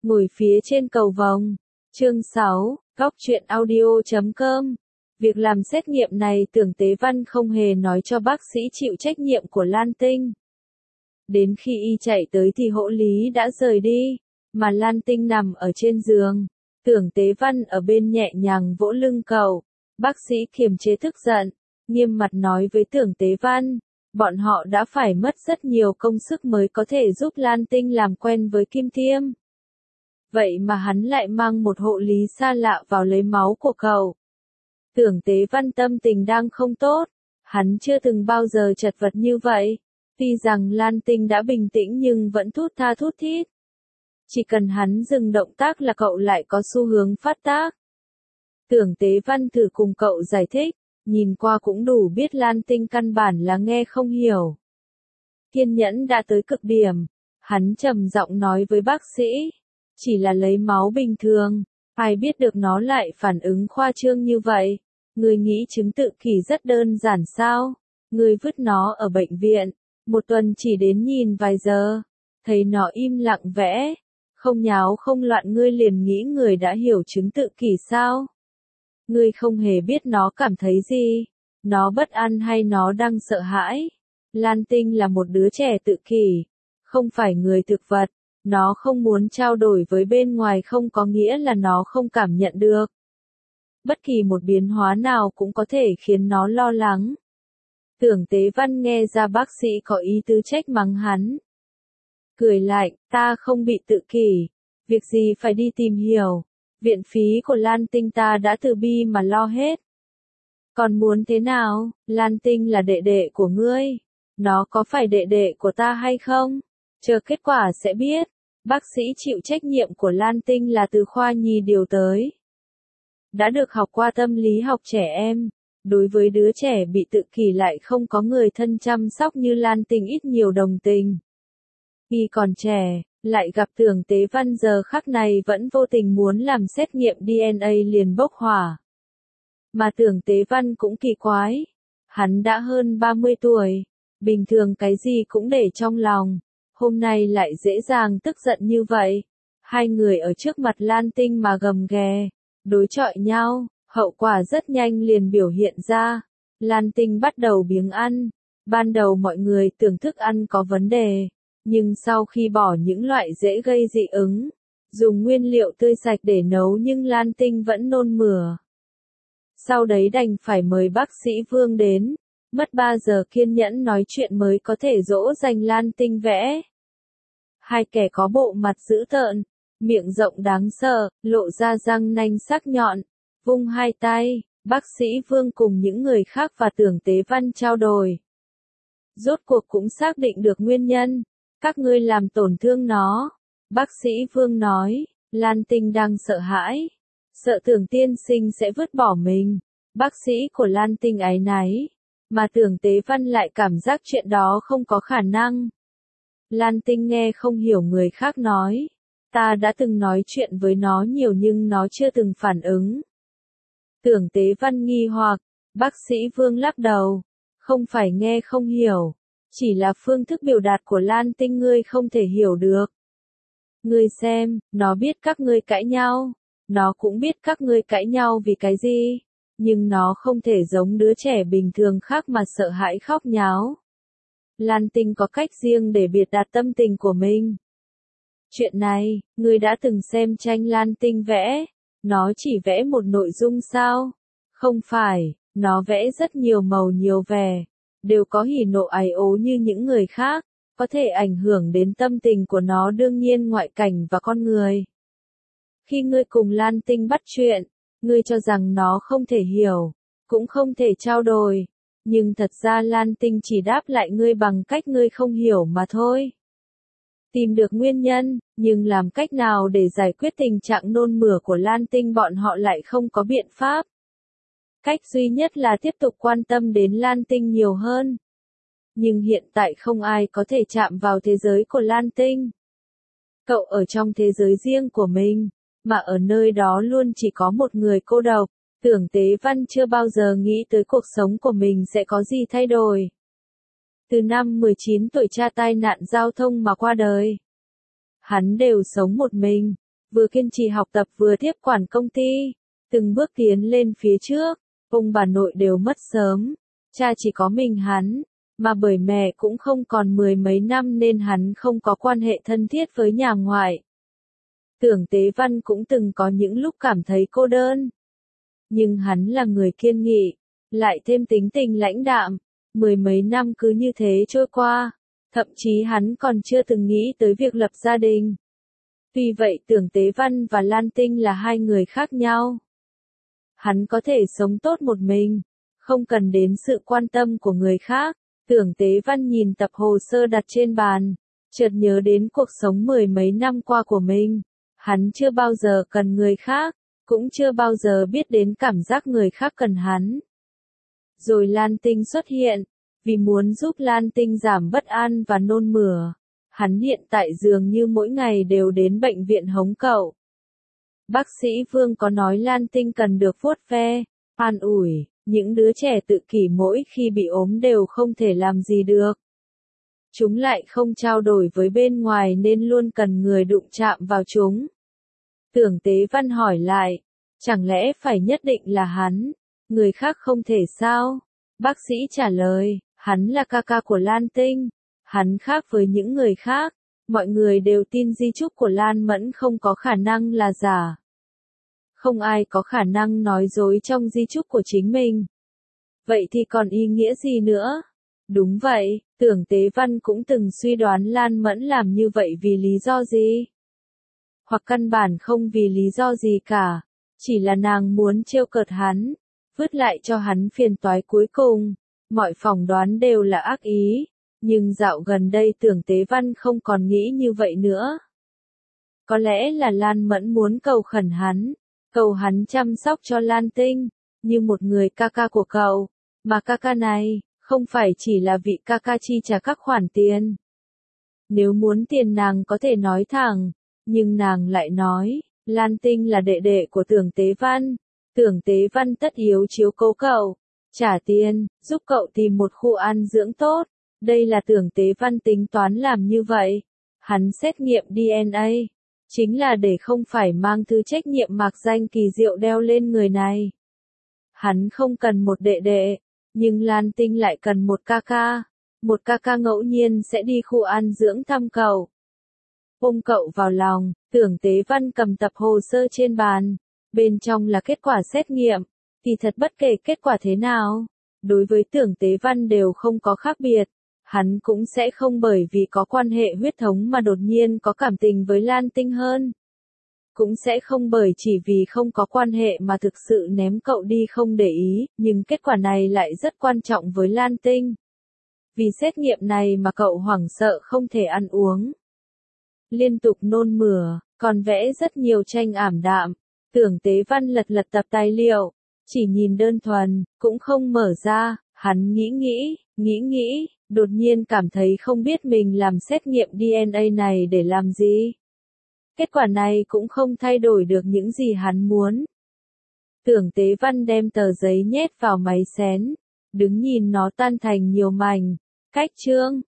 Ngồi phía trên cầu vồng. Chương 6, Góc truyện audio.com. Việc làm xét nghiệm này Tưởng Tế Văn không hề nói cho bác sĩ chịu trách nhiệm của Lan Tinh. Đến khi y chạy tới thì hộ lý đã rời đi, mà Lan Tinh nằm ở trên giường. Tưởng Tế Văn ở bên nhẹ nhàng vỗ lưng cậu. Bác sĩ kiềm chế tức giận, nghiêm mặt nói với Tưởng Tế Văn, bọn họ đã phải mất rất nhiều công sức mới có thể giúp Lan Tinh làm quen với Kim Thiêm. Vậy mà hắn lại mang một hộ lý xa lạ vào lấy máu của cậu. Tưởng Tế Văn tâm tình đang không tốt, hắn chưa từng bao giờ chật vật như vậy. Tuy rằng Lan Tinh đã bình tĩnh nhưng vẫn thút tha thút thít. Chỉ cần hắn dừng động tác là cậu lại có xu hướng phát tác. Tưởng Tế Văn thử cùng cậu giải thích, nhìn qua cũng đủ biết Lan Tinh căn bản là nghe không hiểu. Kiên nhẫn đã tới cực điểm, hắn trầm giọng nói với bác sĩ, chỉ là lấy máu bình thường, ai biết được nó lại phản ứng khoa trương như vậy. Người nghĩ chứng tự kỷ rất đơn giản sao? Người vứt nó ở bệnh viện, một tuần chỉ đến nhìn vài giờ, thấy nó im lặng vẽ, không nháo không loạn, ngươi liền nghĩ người đã hiểu chứng tự kỷ sao? Ngươi không hề biết nó cảm thấy gì, nó bất an hay nó đang sợ hãi. Lan Tinh là một đứa trẻ tự kỷ, không phải người thực vật, nó không muốn trao đổi với bên ngoài không có nghĩa là nó không cảm nhận được. Bất kỳ một biến hóa nào cũng có thể khiến nó lo lắng. Tưởng Tế Văn nghe ra bác sĩ có ý tứ trách mắng hắn. Cười lạnh, ta không bị tự kỷ, việc gì phải đi tìm hiểu, viện phí của Lan Tinh ta đã từ bi mà lo hết. Còn muốn thế nào, Lan Tinh là đệ đệ của ngươi, nó có phải đệ đệ của ta hay không? Chờ kết quả sẽ biết. Bác sĩ chịu trách nhiệm của Lan Tinh là từ khoa nhi điều tới. Đã được học qua tâm lý học trẻ em, đối với đứa trẻ bị tự kỷ lại không có người thân chăm sóc như Lan Tinh ít nhiều đồng tình. Khi còn trẻ, lại gặp Tưởng Tế Văn giờ khắc này vẫn vô tình muốn làm xét nghiệm DNA liền bốc hỏa. Mà Tưởng Tế Văn cũng kỳ quái. Hắn đã hơn 30 tuổi, bình thường cái gì cũng để trong lòng. Hôm nay lại dễ dàng tức giận như vậy. Hai người ở trước mặt Lan Tinh mà gầm ghè, đối chọi nhau, hậu quả rất nhanh liền biểu hiện ra. Lan Tinh bắt đầu biếng ăn. Ban đầu mọi người tưởng thức ăn có vấn đề, nhưng sau khi bỏ những loại dễ gây dị ứng, dùng nguyên liệu tươi sạch để nấu nhưng Lan Tinh vẫn nôn mửa. Sau đấy đành phải mời bác sĩ Vương đến, mất 3 giờ kiên nhẫn nói chuyện mới có thể dỗ dành Lan Tinh vẽ. Hai kẻ có bộ mặt dữ tợn, miệng rộng đáng sợ, lộ ra răng nanh sắc nhọn, vung hai tay, bác sĩ Vương cùng những người khác và Tưởng Tế Văn trao đổi. Rốt cuộc cũng xác định được nguyên nhân, các ngươi làm tổn thương nó. Bác sĩ Vương nói, Lan Tinh đang sợ hãi, sợ Tưởng tiên sinh sẽ vứt bỏ mình. Bác sĩ của Lan Tinh áy náy, mà Tưởng Tế Văn lại cảm giác chuyện đó không có khả năng. Lan Tinh nghe không hiểu người khác nói, ta đã từng nói chuyện với nó nhiều nhưng nó chưa từng phản ứng. Tưởng Tế Văn nghi hoặc, bác sĩ Vương lắc đầu, không phải nghe không hiểu, chỉ là phương thức biểu đạt của Lan Tinh ngươi không thể hiểu được. Ngươi xem, nó biết các ngươi cãi nhau, nó cũng biết các ngươi cãi nhau vì cái gì, nhưng nó không thể giống đứa trẻ bình thường khác mà sợ hãi khóc nháo. Lan Tinh có cách riêng để biểu đạt tâm tình của mình. Chuyện này, ngươi đã từng xem tranh Lan Tinh vẽ, nó chỉ vẽ một nội dung sao? Không phải, nó vẽ rất nhiều màu nhiều vẻ, đều có hỉ nộ ái ố như những người khác, có thể ảnh hưởng đến tâm tình của nó, đương nhiên ngoại cảnh và con người. Khi ngươi cùng Lan Tinh bắt chuyện, ngươi cho rằng nó không thể hiểu, cũng không thể trao đổi, nhưng thật ra Lan Tinh chỉ đáp lại ngươi bằng cách ngươi không hiểu mà thôi. Tìm được nguyên nhân, nhưng làm cách nào để giải quyết tình trạng nôn mửa của Lan Tinh bọn họ lại không có biện pháp. Cách duy nhất là tiếp tục quan tâm đến Lan Tinh nhiều hơn. Nhưng hiện tại không ai có thể chạm vào thế giới của Lan Tinh. Cậu ở trong thế giới riêng của mình, mà ở nơi đó luôn chỉ có một người cô độc. Tưởng Tế Văn chưa bao giờ nghĩ tới cuộc sống của mình sẽ có gì thay đổi. Từ năm 19 tuổi cha tai nạn giao thông mà qua đời. Hắn đều sống một mình, vừa kiên trì học tập vừa tiếp quản công ty, từng bước tiến lên phía trước. Ông bà nội đều mất sớm, cha chỉ có mình hắn, mà bởi mẹ cũng không còn 10 mấy năm nên hắn không có quan hệ thân thiết với nhà ngoại. Tưởng Tế Văn cũng từng có những lúc cảm thấy cô đơn. Nhưng hắn là người kiên nghị, lại thêm tính tình lãnh đạm, 10 mấy năm cứ như thế trôi qua, thậm chí hắn còn chưa từng nghĩ tới việc lập gia đình. Tuy vậy Tưởng Tế Văn và Lan Tinh là hai người khác nhau. Hắn có thể sống tốt một mình, không cần đến sự quan tâm của người khác. Tưởng Tế Văn nhìn tập hồ sơ đặt trên bàn, chợt nhớ đến cuộc sống 10 mấy năm qua của mình. Hắn chưa bao giờ cần người khác, cũng chưa bao giờ biết đến cảm giác người khác cần hắn. Rồi Lan Tinh xuất hiện, vì muốn giúp Lan Tinh giảm bất an và nôn mửa. Hắn hiện tại dường như mỗi ngày đều đến bệnh viện hống cậu. Bác sĩ Vương có nói Lan Tinh cần được vuốt ve, an ủi, những đứa trẻ tự kỷ mỗi khi bị ốm đều không thể làm gì được. Chúng lại không trao đổi với bên ngoài nên luôn cần người đụng chạm vào chúng. Tưởng Tế Văn hỏi lại, chẳng lẽ phải nhất định là hắn, người khác không thể sao? Bác sĩ trả lời, hắn là ca ca của Lan Tinh, hắn khác với những người khác, mọi người đều tin di chúc của Lan Mẫn không có khả năng là giả. Không ai có khả năng nói dối trong di chúc của chính mình. Vậy thì còn ý nghĩa gì nữa? Đúng vậy, Tưởng Tế Văn cũng từng suy đoán Lan Mẫn làm như vậy vì lý do gì? Hoặc căn bản không vì lý do gì cả, chỉ là nàng muốn trêu cợt hắn, vứt lại cho hắn phiền toái cuối cùng. Mọi phỏng đoán đều là ác ý, nhưng dạo gần đây Tưởng Tế Văn không còn nghĩ như vậy nữa. Có lẽ là Lan Mẫn muốn cầu khẩn hắn, cầu hắn chăm sóc cho Lan Tinh, như một người ca ca của cậu, mà ca ca này, không phải chỉ là vị ca ca chi trả các khoản tiền. Nếu muốn tiền nàng có thể nói thẳng, nhưng nàng lại nói, Lan Tinh là đệ đệ của Tưởng Tế Văn, Tưởng Tế Văn tất yếu chiếu cố cậu, trả tiền, giúp cậu tìm một khu an dưỡng tốt, đây là Tưởng Tế Văn tính toán làm như vậy. Hắn xét nghiệm DNA, chính là để không phải mang thứ trách nhiệm mạc danh kỳ diệu đeo lên người này. Hắn không cần một đệ đệ, nhưng Lan Tinh lại cần một ca ca ngẫu nhiên sẽ đi khu an dưỡng thăm cậu. Ôm cậu vào lòng, Tưởng Tế Văn cầm tập hồ sơ trên bàn, bên trong là kết quả xét nghiệm, kỳ thật bất kể kết quả thế nào, đối với Tưởng Tế Văn đều không có khác biệt, hắn cũng sẽ không bởi vì có quan hệ huyết thống mà đột nhiên có cảm tình với Lan Tinh hơn. Cũng sẽ không bởi chỉ vì không có quan hệ mà thực sự ném cậu đi không để ý, nhưng kết quả này lại rất quan trọng với Lan Tinh. Vì xét nghiệm này mà cậu hoảng sợ không thể ăn uống. Liên tục nôn mửa, còn vẽ rất nhiều tranh ảm đạm. Tưởng Tế Văn lật lật tập tài liệu, chỉ nhìn đơn thuần, cũng không mở ra, hắn nghĩ, đột nhiên cảm thấy không biết mình làm xét nghiệm DNA này để làm gì. Kết quả này cũng không thay đổi được những gì hắn muốn. Tưởng Tế Văn đem tờ giấy nhét vào máy xén, đứng nhìn nó tan thành nhiều mảnh. Cách chương